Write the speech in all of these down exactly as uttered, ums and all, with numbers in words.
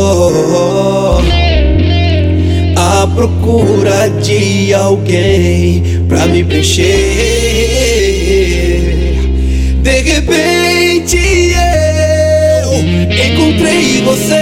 tô à procura de alguém pra me preencher. De repente eu encontrei você.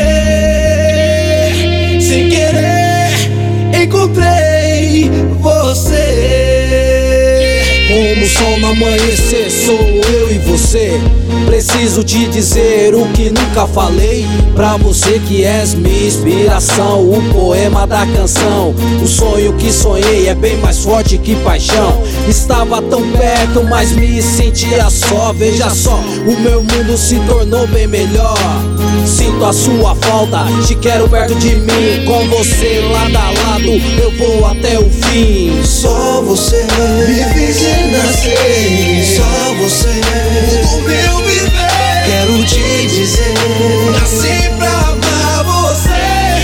Sem querer encontrei você. Como o sol no amanhecer, sou eu e você. Preciso te dizer o que nunca falei. Pra você que és minha inspiração, o poema da canção. O sonho que sonhei é bem mais forte que paixão. Estava tão perto, mas me sentia só. Veja só, o meu mundo se tornou bem melhor. Sinto a sua falta, te quero perto de mim. Com você lado a lado, eu vou até o fim. Só você me fez renascer. Só você o meu viver. Quero te dizer, nasci pra amar você.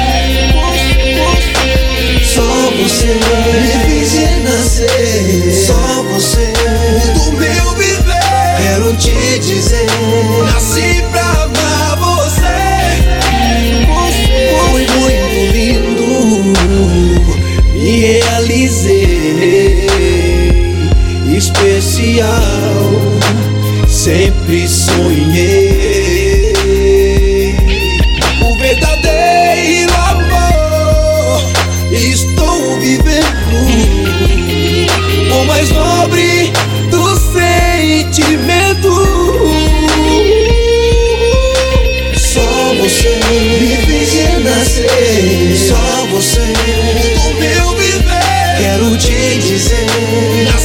Só você me fez renascer. Só você do meu viver. Quero te dizer, nasci pra amar você. Foi muito lindo, me realizei especial, sempre sonhei. O verdadeiro amor estou vivendo, o mais nobre do sentimento. Só você me fez renascer. Só você do meu viver. Quero te dizer,